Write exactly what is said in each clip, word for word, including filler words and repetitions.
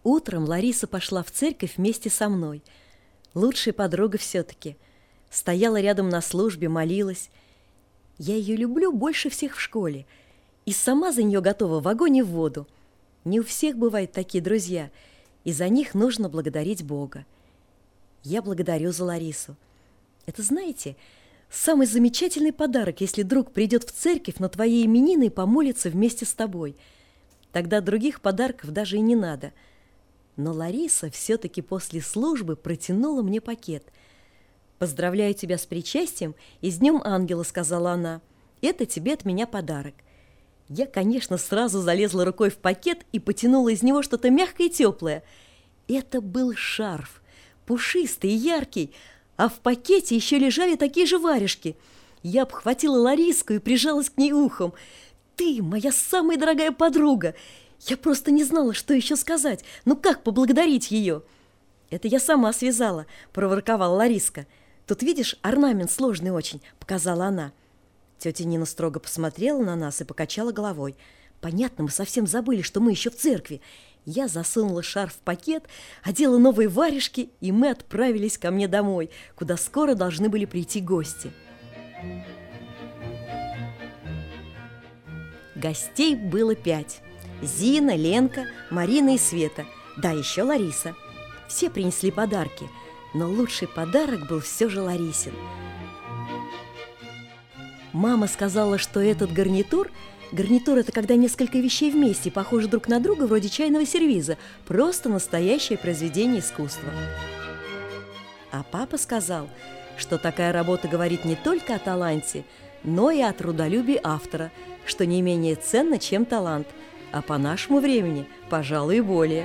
Утром Лариса пошла в церковь вместе со мной. Лучшая подруга все-таки. Стояла рядом на службе, молилась. Я ее люблю больше всех в школе. И сама за нее готова в огонь и в воду. Не у всех бывают такие друзья, и за них нужно благодарить Бога. Я благодарю за Ларису. Это, знаете, самый замечательный подарок, если друг придет в церковь на твои именины и помолится вместе с тобой. Тогда других подарков даже и не надо. Но Лариса все-таки после службы протянула мне пакет. «Поздравляю тебя с причастием и с Днем Ангела», — сказала она. «Это тебе от меня подарок». Я, конечно, сразу залезла рукой в пакет и потянула из него что-то мягкое и теплое. Это был шарф, пушистый и яркий, а в пакете еще лежали такие же варежки. Я обхватила Лариску и прижалась к ней ухом. «Ты моя самая дорогая подруга!» Я просто не знала, что еще сказать. Ну как поблагодарить ее? «Это я сама связала», — проворковала Лариска. «Тут, видишь, орнамент сложный очень», — показала она. Тетя Нина строго посмотрела на нас и покачала головой. «Понятно, мы совсем забыли, что мы еще в церкви». Я засунула шарф в пакет, одела новые варежки, и мы отправились ко мне домой, куда скоро должны были прийти гости. Гостей было пять. Зина, Ленка, Марина и Света, да еще Лариса. Все принесли подарки, но лучший подарок был все же Ларисин. Мама сказала, что этот гарнитур... Гарнитур – это когда несколько вещей вместе, похожи друг на друга, вроде чайного сервиза. Просто настоящее произведение искусства. А папа сказал, что такая работа говорит не только о таланте, но и о трудолюбии автора, что не менее ценно, чем талант, а по нашему времени, пожалуй, и более.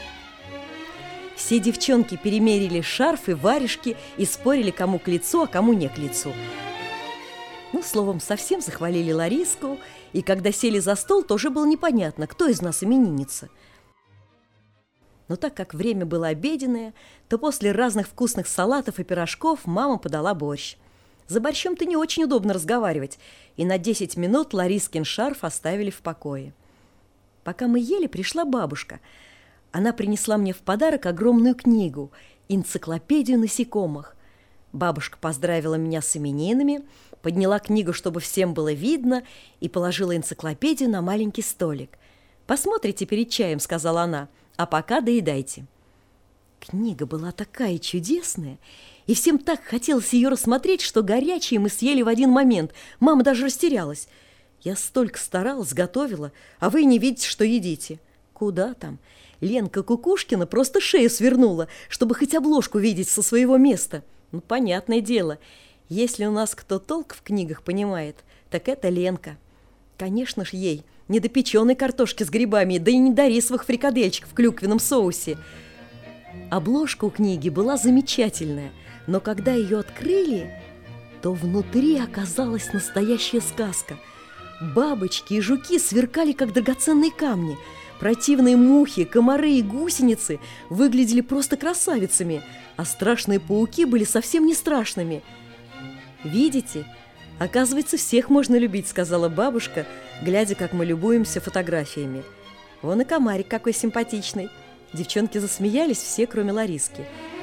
Все девчонки перемерили шарфы, варежки и спорили, кому к лицу, а кому не к лицу. Ну, словом, совсем захвалили Лариску, и когда сели за стол, тоже было непонятно, кто из нас именинница. Но так как время было обеденное, то после разных вкусных салатов и пирожков мама подала борщ. За борщом-то не очень удобно разговаривать, и на десять минут Ларискин шарф оставили в покое. Пока мы ели, пришла бабушка. Она принесла мне в подарок огромную книгу «Энциклопедию насекомых». Бабушка поздравила меня с именинами, подняла книгу, чтобы всем было видно, и положила энциклопедию на маленький столик. «Посмотрите перед чаем», — сказала она, — «а пока доедайте». Книга была такая чудесная, и всем так хотелось ее рассмотреть, что горячие мы съели в один момент. Мама даже растерялась. «Я столько старалась, готовила, а вы не видите, что едите». «Куда там?» Ленка Кукушкина просто шею свернула, чтобы хоть обложку видеть со своего места. Ну, понятное дело, если у нас кто толк в книгах понимает, так это Ленка. Конечно ж, ей не до печеной картошки с грибами, да и не до рисовых фрикадельчиков в клюквенном соусе. Обложка у книги была замечательная, но когда ее открыли, то внутри оказалась настоящая сказка. Бабочки и жуки сверкали, как драгоценные камни. Противные мухи, комары и гусеницы выглядели просто красавицами, а страшные пауки были совсем не страшными. «Видите? Оказывается, всех можно любить», — сказала бабушка, глядя, как мы любуемся фотографиями. «Вон и комарик какой симпатичный». Девчонки засмеялись все, кроме Лариски.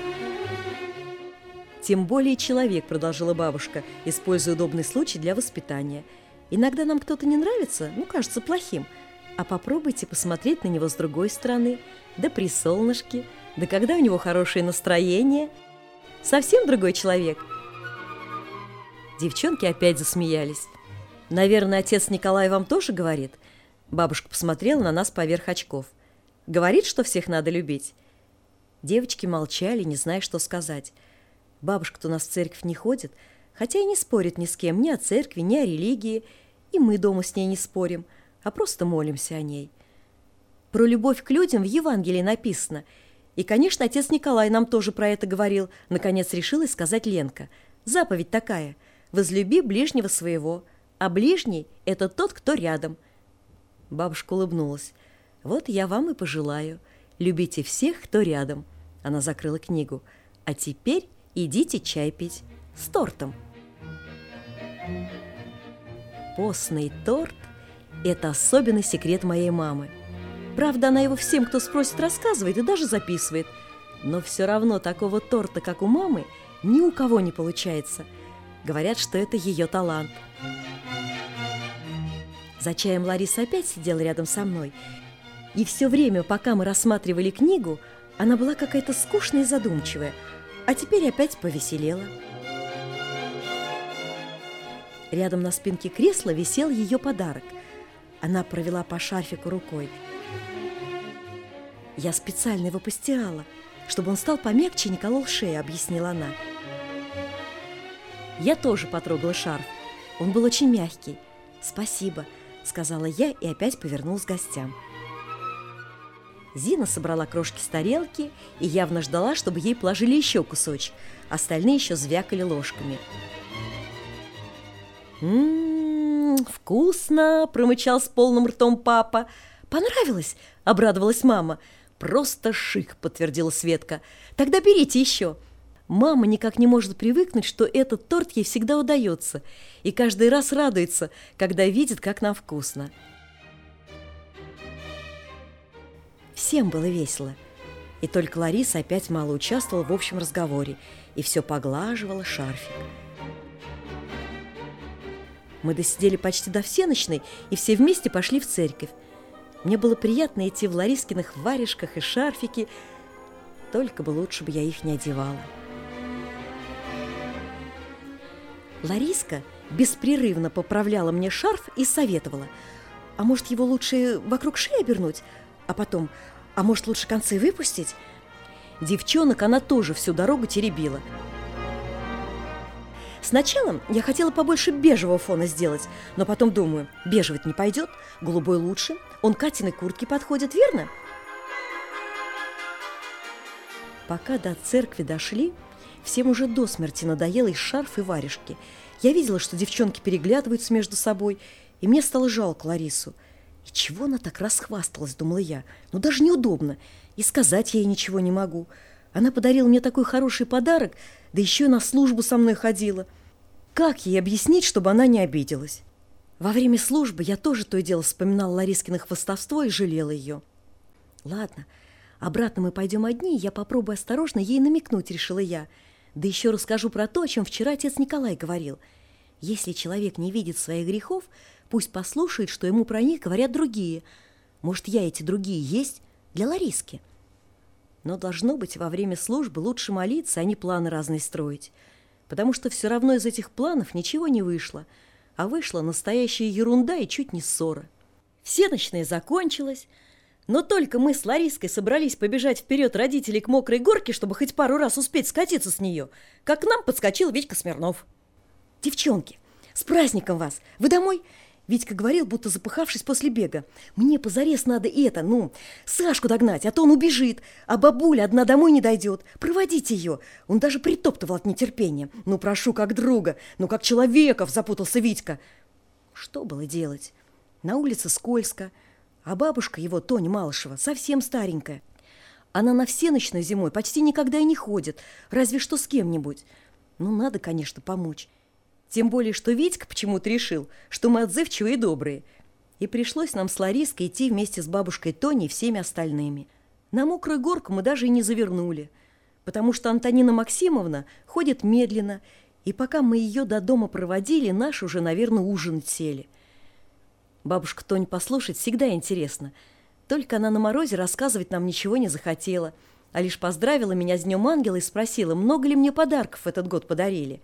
«Тем более человек», — продолжила бабушка, используя удобный случай для воспитания. «Иногда нам кто-то не нравится, ну, кажется плохим. А попробуйте посмотреть на него с другой стороны, да при солнышке, да когда у него хорошее настроение. Совсем другой человек». Девчонки опять засмеялись. «Наверное, отец Николай вам тоже говорит?» Бабушка посмотрела на нас поверх очков. «Говорит, что всех надо любить?» Девочки молчали, не зная, что сказать. Бабушка-то у нас в церковь не ходит, хотя и не спорит ни с кем, ни о церкви, ни о религии. И мы дома с ней не спорим, а просто молимся о ней. Про любовь к людям в Евангелии написано. И, конечно, отец Николай нам тоже про это говорил, наконец решилась сказать Ленка. Заповедь такая: «Возлюби ближнего своего, а ближний – это тот, кто рядом». Бабушка улыбнулась. «Вот я вам и пожелаю. Любите всех, кто рядом». Она закрыла книгу. «А теперь идите чай пить с тортом». Постный торт – это особенный секрет моей мамы. Правда, она его всем, кто спросит, рассказывает и даже записывает. Но все равно такого торта, как у мамы, ни у кого не получается. Говорят, что это ее талант. За чаем Лариса опять сидела рядом со мной. И все время, пока мы рассматривали книгу, она была какая-то скучная и задумчивая, а теперь опять повеселела. Рядом на спинке кресла висел ее подарок. Она провела по шарфику рукой. «Я специально его постирала, чтобы он стал помягче и не колол шею», — объяснила она. Я тоже потрогала шарф. Он был очень мягкий. «Спасибо», — сказала я и опять повернулась к гостям. Зина собрала крошки с тарелки и явно ждала, чтобы ей положили еще кусочек. Остальные еще звякали ложками. «М-м-м, вкусно!» – промычал с полным ртом папа. «Понравилось?» – обрадовалась мама. «Просто шик!» – подтвердила Светка. «Тогда берите еще!» Мама никак не может привыкнуть, что этот торт ей всегда удается, и каждый раз радуется, когда видит, как нам вкусно. Всем было весело, и только Лариса опять мало участвовала в общем разговоре и все поглаживала шарфик. Мы досидели почти до всенощной, и все вместе пошли в церковь. Мне было приятно идти в Ларискиных варежках и шарфике, только бы лучше бы я их не одевала. Лариска беспрерывно поправляла мне шарф и советовала: «А может, его лучше вокруг шеи обернуть? А потом, а может, лучше концы выпустить?» Девчонок она тоже всю дорогу теребила. Сначала я хотела побольше бежевого фона сделать, но потом думаю, бежевый не пойдет, голубой лучше, он Катиной куртке подходит, верно? Пока до церкви дошли, всем уже до смерти надоело и шарф, и варежки. Я видела, что девчонки переглядываются между собой, и мне стало жалко Ларису. И чего она так расхвасталась, думала я. Ну, даже неудобно, и сказать я ей ничего не могу. Она подарила мне такой хороший подарок, да еще и на службу со мной ходила. Как ей объяснить, чтобы она не обиделась? Во время службы я тоже то и дело вспоминала Ларискино хвастовство и жалела ее. Ладно, обратно мы пойдем одни, и я попробую осторожно ей намекнуть, решила я. Да еще расскажу про то, о чем вчера отец Николай говорил. Если человек не видит своих грехов, пусть послушает, что ему про них говорят другие. Может, я эти другие есть для Лариски? Но должно быть, во время службы лучше молиться, а не планы разные строить. Потому что все равно из этих планов ничего не вышло. А вышла настоящая ерунда и чуть не ссора. Всенощная закончилась. Но только мы с Лариской собрались побежать вперед родителей к мокрой горке, чтобы хоть пару раз успеть скатиться с нее, как к нам подскочил Витька Смирнов. «Девчонки, с праздником вас! Вы домой?» Витька говорил, будто запыхавшись после бега. «Мне позарез надо это, ну, Сашку догнать, а то он убежит, а бабуля одна домой не дойдет. Проводите ее!» Он даже притоптывал от нетерпения. «Ну, прошу, как друга, ну, как человеков!» запутался Витька. Что было делать? На улице скользко, а бабушка его, Тоня Малышева, совсем старенькая. Она на всенощную зимой почти никогда и не ходит, разве что с кем-нибудь. Ну, надо, конечно, помочь. Тем более, что Витька почему-то решил, что мы отзывчивые и добрые. И пришлось нам с Лариской идти вместе с бабушкой Тоней и всеми остальными. На мокрую горку мы даже и не завернули, потому что Антонина Максимовна ходит медленно, и пока мы ее до дома проводили, наши уже, наверное, ужинать сели. Бабушка Тонь послушать всегда интересно. Только она на морозе рассказывать нам ничего не захотела, а лишь поздравила меня с Днем Ангела и спросила, много ли мне подарков этот год подарили.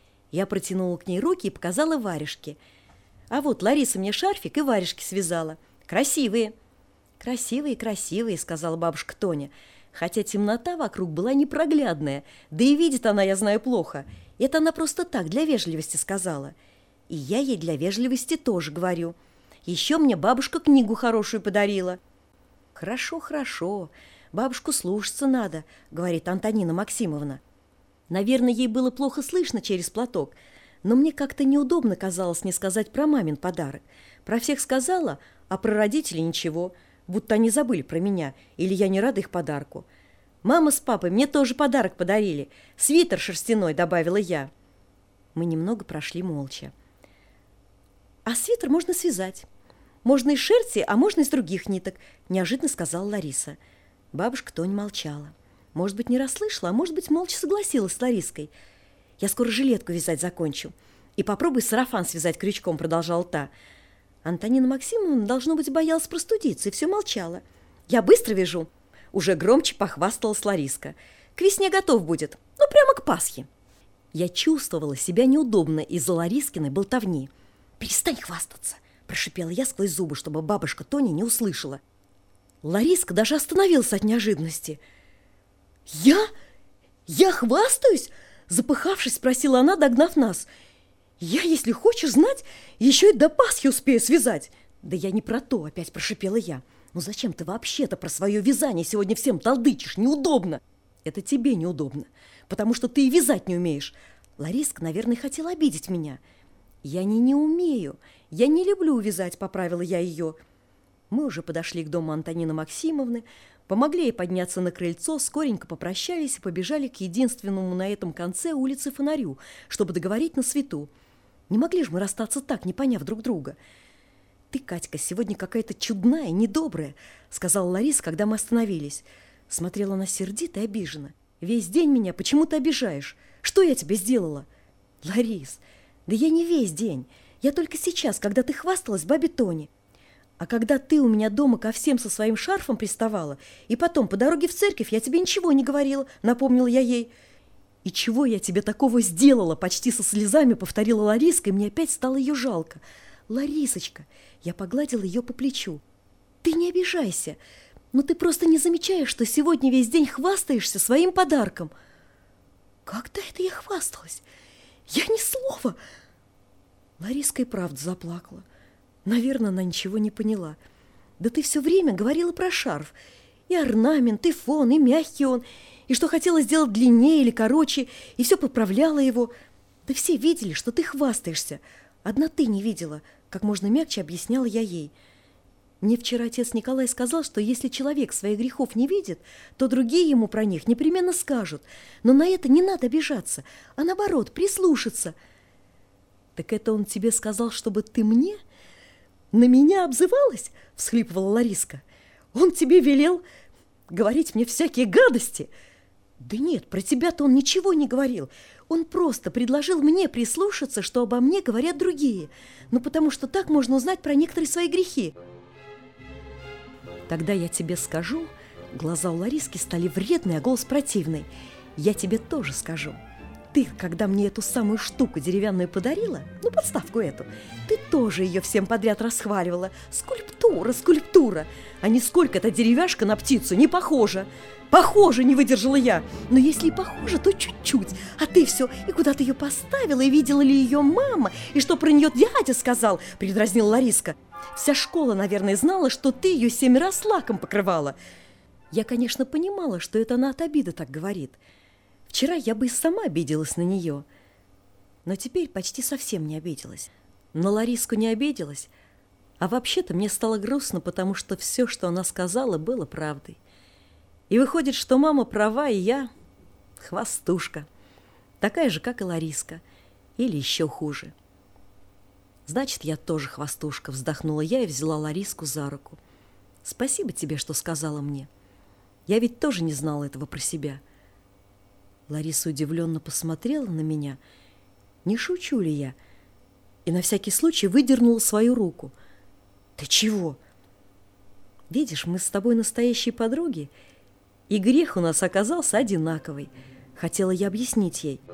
Я протянула к ней руки и показала варежки. А вот Лариса мне шарфик и варежки связала. Красивые. Красивые, красивые, сказала бабушка Тоня. Хотя темнота вокруг была непроглядная, да и видит она, я знаю, плохо. Это она просто так, для вежливости сказала. И я ей для вежливости тоже говорю. Еще мне бабушка книгу хорошую подарила. Хорошо, хорошо, бабушку слушаться надо, говорит Антонина Максимовна. Наверное, ей было плохо слышно через платок, но мне как-то неудобно казалось не сказать про мамин подарок. Про всех сказала, а про родителей ничего, будто они забыли про меня, или я не рада их подарку. «Мама с папой мне тоже подарок подарили. Свитер шерстяной», — добавила я. Мы немного прошли молча. «А свитер можно связать. Можно из шерсти, а можно из других ниток», – неожиданно сказала Лариса. Бабушка Тоня молчала. Может быть, не расслышала, а может быть, молча согласилась с Лариской. «Я скоро жилетку вязать закончу. И попробуй сарафан связать крючком», – продолжала та. Антонина Максимовна, должно быть, боялась простудиться и все молчала. «Я быстро вяжу», – уже громче похвасталась Лариска. «К весне готов будет, ну прямо к Пасхе». Я чувствовала себя неудобно из-за Ларискиной болтовни. «Перестань хвастаться», – прошипела я сквозь зубы, чтобы бабушка Тоня не услышала. Лариска даже остановилась от неожиданности. «Я? Я хвастаюсь?» – запыхавшись, спросила она, догнав нас. «Я, если хочешь знать, еще и до Пасхи успею связать». «Да я не про то», – опять прошипела я. «Ну зачем ты вообще-то про свое вязание сегодня всем толдычишь? Неудобно». «Это тебе неудобно, потому что ты и вязать не умеешь». Лариска, наверное, хотела обидеть меня. «Я не не умею, я не люблю вязать», – поправила я ее. Мы уже подошли к дому Антонины Максимовны, помогли ей подняться на крыльцо, скоренько попрощались и побежали к единственному на этом конце улицы фонарю, чтобы договорить на свету. Не могли же мы расстаться так, не поняв друг друга. «Ты, Катька, сегодня какая-то чудная, недобрая», – сказала Лариса, когда мы остановились. Смотрела она сердито и обиженно. «Весь день меня почему ты обижаешь? Что я тебе сделала?» «Ларис, да я не весь день. Я только сейчас, когда ты хвасталась бабе Тоне. А когда ты у меня дома ко всем со своим шарфом приставала, и потом по дороге в церковь я тебе ничего не говорила», – напомнила я ей. «И чего я тебе такого сделала?» – почти со слезами повторила Лариска, и мне опять стало ее жалко. «Ларисочка», – я погладила ее по плечу, – «ты не обижайся, но ты просто не замечаешь, что сегодня весь день хвастаешься своим подарком». «Как-то это я хвасталась? Я ни слова!» Лариска и правда заплакала. Наверное, она ничего не поняла. «Да ты все время говорила про шарф. И орнамент, и фон, и мягкий он, и что хотела сделать длиннее или короче, и все поправляла его. Да все видели, что ты хвастаешься. Одна ты не видела», – как можно мягче объясняла я ей. «Мне вчера отец Николай сказал, что если человек своих грехов не видит, то другие ему про них непременно скажут. Но на это не надо обижаться, а наоборот, прислушаться». «Так это он тебе сказал, чтобы ты мне на меня обзывалась?» – всхлипывала Лариска. «Он тебе велел говорить мне всякие гадости?» «Да нет, про тебя-то он ничего не говорил. Он просто предложил мне прислушаться, что обо мне говорят другие. Ну, потому что так можно узнать про некоторые свои грехи». «Тогда я тебе скажу», глаза у Лариски стали вредные, а голос противный, «я тебе тоже скажу. Ты, когда мне эту самую штуку деревянную подарила, ну, подставку эту, ты тоже ее всем подряд расхваливала. Скульптура, скульптура, а нисколько эта деревяшка на птицу не похожа». «Похоже», не выдержала я. «Но если и похоже, то чуть-чуть. А ты все, и куда ты ее поставила, и видела ли ее мама, и что про нее дядя сказал?» – передразнила Лариска. «Вся школа, наверное, знала, что ты ее семь раз лаком покрывала». Я, конечно, понимала, что это она от обиды так говорит. Вчера я бы и сама обиделась на нее. Но теперь почти совсем не обиделась. На Лариску не обиделась. А вообще-то мне стало грустно, потому что все, что она сказала, было правдой. И выходит, что мама права, и я хвастушка. Такая же, как и Лариска. Или еще хуже. «Значит, я тоже хвастушка», – вздохнула я и взяла Лариску за руку. «Спасибо тебе, что сказала мне. Я ведь тоже не знала этого про себя». Лариса удивленно посмотрела на меня, не шучу ли я, и на всякий случай выдернула свою руку. «Ты чего?» «Видишь, мы с тобой настоящие подруги, и грех у нас оказался одинаковый», – хотела я объяснить ей.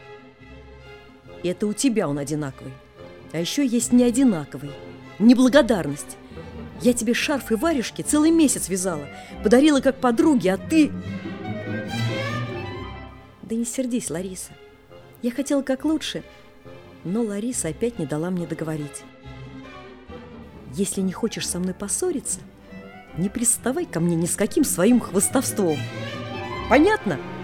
«Это у тебя он одинаковый. А еще есть не одинаковый. Неблагодарность. Я тебе шарф и варежки целый месяц вязала, подарила как подруге, а ты...» «Да не сердись, Лариса. Я хотела как лучше, но Лариса опять не дала мне договорить. Если не хочешь со мной поссориться, не приставай ко мне ни с каким своим хвастовством. Понятно?»